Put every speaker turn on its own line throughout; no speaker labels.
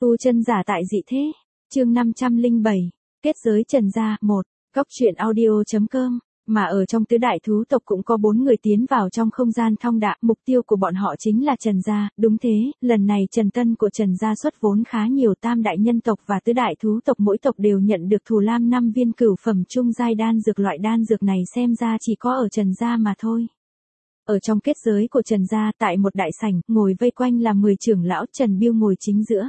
Tu chân giả tại dị thế. Chương 507. Kết giới Trần gia 1. Góc truyện audio.com. Mà ở trong tứ đại thú tộc cũng có 4 người tiến vào trong không gian thong đạo, mục tiêu của bọn họ chính là Trần gia. Đúng thế, lần này Trần Tân của Trần gia xuất vốn khá nhiều, tam đại nhân tộc và tứ đại thú tộc mỗi tộc đều nhận được thù lam 5 viên cửu phẩm trung giai đan dược, loại đan dược này xem ra chỉ có ở Trần gia mà thôi. Ở trong kết giới của Trần gia, tại một đại sảnh, ngồi vây quanh là 10 trưởng lão, Trần Biêu ngồi chính giữa.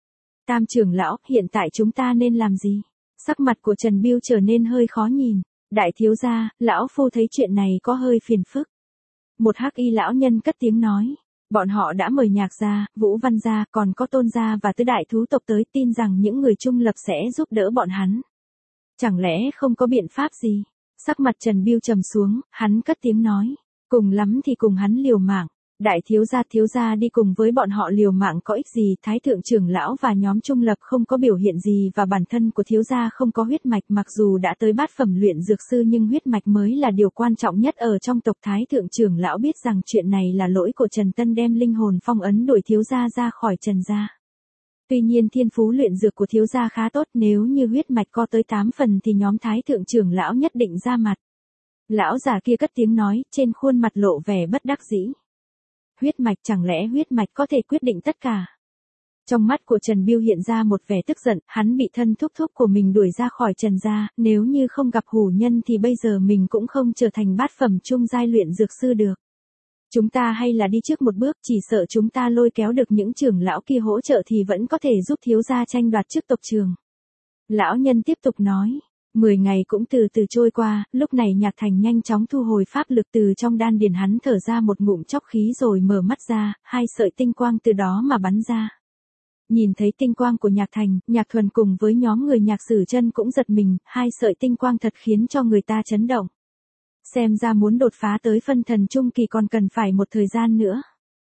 Tam trưởng lão, hiện tại chúng ta nên làm gì? Sắc mặt của Trần Biêu trở nên hơi khó nhìn. Đại thiếu gia, lão phu thấy chuyện này có hơi phiền phức. Một hắc y lão nhân cất tiếng nói. Bọn họ đã mời Nhạc gia, Vũ Văn gia, còn có Tôn gia và tứ đại thú tộc tới, tin rằng những người trung lập sẽ giúp đỡ bọn hắn. Chẳng lẽ không có biện pháp gì? Sắc mặt Trần Biêu trầm xuống, hắn cất tiếng nói. Cùng lắm thì cùng hắn liều mạng. Đại thiếu gia đi cùng với bọn họ liều mạng có ích gì? Thái thượng trưởng lão và nhóm trung lập không có biểu hiện gì, và bản thân của thiếu gia không có huyết mạch, mặc dù đã tới bát phẩm luyện dược sư nhưng huyết mạch mới là điều quan trọng nhất ở trong tộc. Thái thượng trưởng lão biết rằng chuyện này là lỗi của Trần Tân đem linh hồn phong ấn đuổi thiếu gia ra khỏi Trần gia. Tuy nhiên thiên phú luyện dược của thiếu gia khá tốt, nếu như huyết mạch có tới 8 phần thì nhóm thái thượng trưởng lão nhất định ra mặt. Lão già kia cất tiếng nói, trên khuôn mặt lộ vẻ bất đắc dĩ. Huyết mạch, chẳng lẽ huyết mạch có thể quyết định tất cả? Trong mắt của Trần Biêu hiện ra một vẻ tức giận, hắn bị thân thúc thúc của mình đuổi ra khỏi Trần gia, nếu như không gặp hủ nhân thì bây giờ mình cũng không trở thành bát phẩm trung giai luyện dược sư được. Chúng ta hay là đi trước một bước, chỉ sợ chúng ta lôi kéo được những trưởng lão kia hỗ trợ thì vẫn có thể giúp thiếu gia tranh đoạt chức tộc trường. Lão nhân tiếp tục nói. 10 ngày cũng từ từ trôi qua, lúc này Nhạc Thành nhanh chóng thu hồi pháp lực từ trong đan điền, hắn thở ra một ngụm chóc khí rồi mở mắt ra, 2 sợi tinh quang từ đó mà bắn ra. Nhìn thấy tinh quang của Nhạc Thành, Nhạc Thuần cùng với nhóm người Nhạc Sử Chân cũng giật mình, 2 sợi tinh quang thật khiến cho người ta chấn động. Xem ra muốn đột phá tới phân thần trung kỳ còn cần phải một thời gian nữa.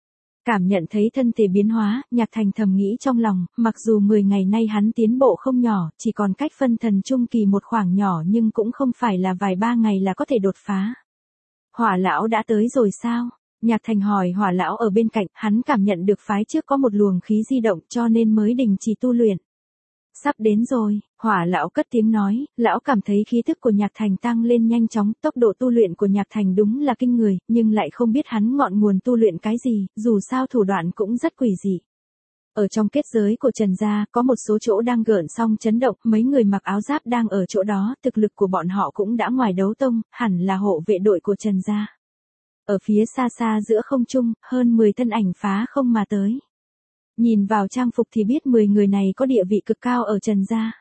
Cảm nhận thấy thân thể biến hóa, Nhạc Thành thầm nghĩ trong lòng, mặc dù 10 ngày nay hắn tiến bộ không nhỏ, chỉ còn cách phân thần trung kỳ một khoảng nhỏ nhưng cũng không phải là vài 3 ngày là có thể đột phá. Hỏa lão đã tới rồi sao? Nhạc Thành hỏi Hỏa lão ở bên cạnh, hắn cảm nhận được phái trước có một luồng khí di động cho nên mới đình chỉ tu luyện. Sắp đến rồi, Hỏa lão cất tiếng nói, lão cảm thấy khí thức của Nhạc Thành tăng lên nhanh chóng, tốc độ tu luyện của Nhạc Thành đúng là kinh người, nhưng lại không biết hắn ngọn nguồn tu luyện cái gì, dù sao thủ đoạn cũng rất quỷ dị. Ở trong kết giới của Trần gia, có một số chỗ đang gợn sóng chấn động, mấy người mặc áo giáp đang ở chỗ đó, thực lực của bọn họ cũng đã ngoài đấu tông, hẳn là hộ vệ đội của Trần gia. Ở phía xa xa giữa không trung, hơn 10 thân ảnh phá không mà tới. Nhìn vào trang phục thì biết 10 người này có địa vị cực cao ở Trần gia.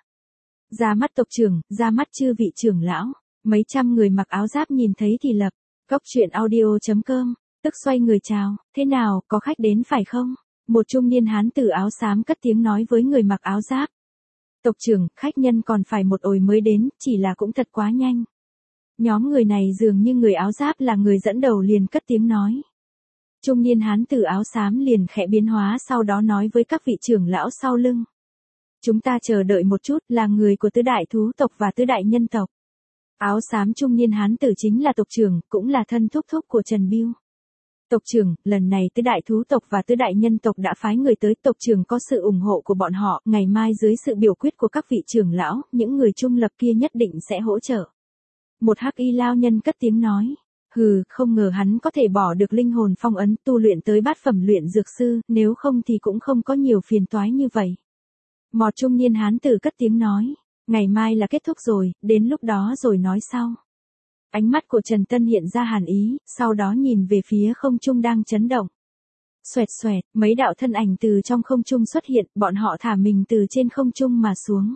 Ra mắt tộc trưởng, ra mắt chư vị trưởng lão, mấy trăm người mặc áo giáp nhìn thấy thì lập. Góc truyện audio.com, tức xoay người chào, thế nào, có khách đến phải không? Một trung niên hán tử áo xám cất tiếng nói với người mặc áo giáp. Tộc trưởng, khách nhân còn phải một hồi mới đến, chỉ là cũng thật quá nhanh. Nhóm người này dường như người áo giáp là người dẫn đầu liền cất tiếng nói. Trung niên hán tử áo xám liền khẽ biến hóa, sau đó nói với các vị trưởng lão sau lưng. Chúng ta chờ đợi một chút, là người của tứ đại thú tộc và tứ đại nhân tộc. Áo xám trung niên hán tử chính là tộc trưởng, cũng là thân thúc thúc của Trần Biêu. Tộc trưởng, lần này tứ đại thú tộc và tứ đại nhân tộc đã phái người tới, tộc trưởng có sự ủng hộ của bọn họ, ngày mai dưới sự biểu quyết của các vị trưởng lão, những người trung lập kia nhất định sẽ hỗ trợ. Một hắc y lao nhân cất tiếng nói. Hừ, không ngờ hắn có thể bỏ được linh hồn phong ấn, tu luyện tới bát phẩm luyện dược sư, nếu không thì cũng không có nhiều phiền toái như vậy. Một trung niên hán tử cất tiếng nói, ngày mai là kết thúc rồi, đến lúc đó rồi nói sau. Ánh mắt của Trần Tân hiện ra hàn ý, sau đó nhìn về phía không trung đang chấn động. Xoẹt xoẹt, mấy đạo thân ảnh từ trong không trung xuất hiện, bọn họ thả mình từ trên không trung mà xuống.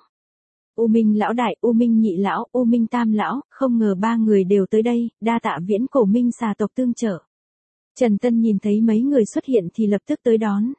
U Minh lão đại, U Minh nhị lão, U Minh tam lão, không ngờ 3 người đều tới đây, đa tạ viễn cổ minh xà tộc tương trợ. Trần Tân nhìn thấy mấy người xuất hiện thì lập tức tới đón.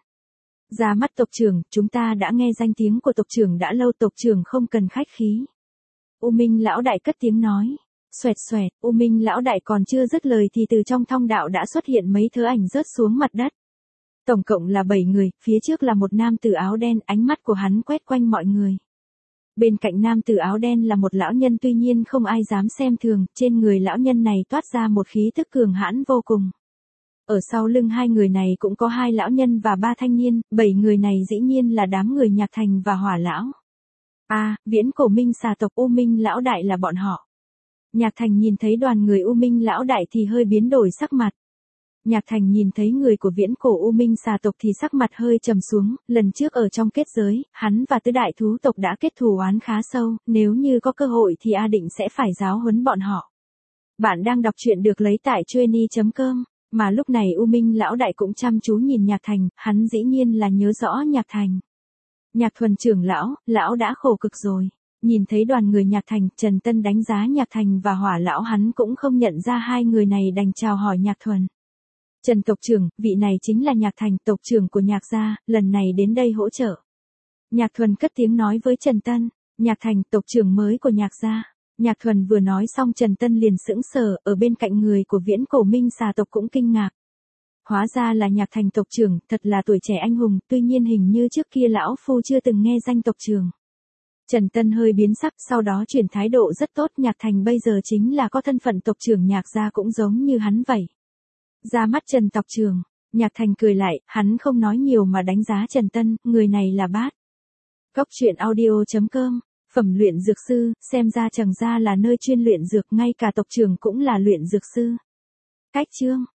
Ra mắt tộc trưởng, chúng ta đã nghe danh tiếng của tộc trưởng đã lâu, tộc trưởng không cần khách khí. U Minh lão đại cất tiếng nói. Xoẹt xoẹt, U Minh lão đại còn chưa dứt lời thì từ trong thông đạo đã xuất hiện mấy thứ ảnh rớt xuống mặt đất. Tổng cộng là 7 người, phía trước là một nam tử áo đen, ánh mắt của hắn quét quanh mọi người. Bên cạnh nam tử áo đen là một lão nhân, tuy nhiên không ai dám xem thường, trên người lão nhân này toát ra một khí tức cường hãn vô cùng. Ở sau lưng hai người này cũng có hai lão nhân và ba thanh niên, 7 người này dĩ nhiên là đám người Nhạc Thành và Hỏa lão. Viễn cổ minh xà tộc U Minh lão đại là bọn họ. Nhạc Thành nhìn thấy đoàn người U Minh lão đại thì hơi biến đổi sắc mặt. Nhạc Thành nhìn thấy người của viễn cổ U Minh xà tộc thì sắc mặt hơi trầm xuống, lần trước ở trong kết giới, hắn và tứ đại thú tộc đã kết thù oán khá sâu, nếu như có cơ hội thì định sẽ phải giáo huấn bọn họ. Bạn đang đọc truyện được lấy tại trueni.com, mà lúc này U Minh lão đại cũng chăm chú nhìn Nhạc Thành, hắn dĩ nhiên là nhớ rõ Nhạc Thành. Nhạc Thuần trưởng lão đã khổ cực rồi. Nhìn thấy đoàn người Nhạc Thành, Trần Tân đánh giá Nhạc Thành và Hỏa lão, hắn cũng không nhận ra hai người này, đành chào hỏi Nhạc Thuần. Trần tộc trưởng, vị này chính là Nhạc Thành, tộc trưởng của Nhạc gia, lần này đến đây hỗ trợ. Nhạc Thuần cất tiếng nói với Trần Tân, Nhạc Thành, tộc trưởng mới của Nhạc gia. Nhạc Thuần vừa nói xong Trần Tân liền sững sờ, ở bên cạnh người của viễn cổ minh xà tộc cũng kinh ngạc. Hóa ra là Nhạc Thành tộc trưởng, thật là tuổi trẻ anh hùng, tuy nhiên hình như trước kia lão phu chưa từng nghe danh tộc trưởng. Trần Tân hơi biến sắc, sau đó chuyển thái độ rất tốt, Nhạc Thành bây giờ chính là có thân phận tộc trưởng Nhạc gia cũng giống như hắn vậy. Ra mắt Trần tộc trưởng, Nhạc Thành cười lại, hắn không nói nhiều mà đánh giá Trần Tân, người này là bát. Góc truyện audio.com, phẩm luyện dược sư, xem ra Trằng gia là nơi chuyên luyện dược, ngay cả tộc trưởng cũng là luyện dược sư. Cách chương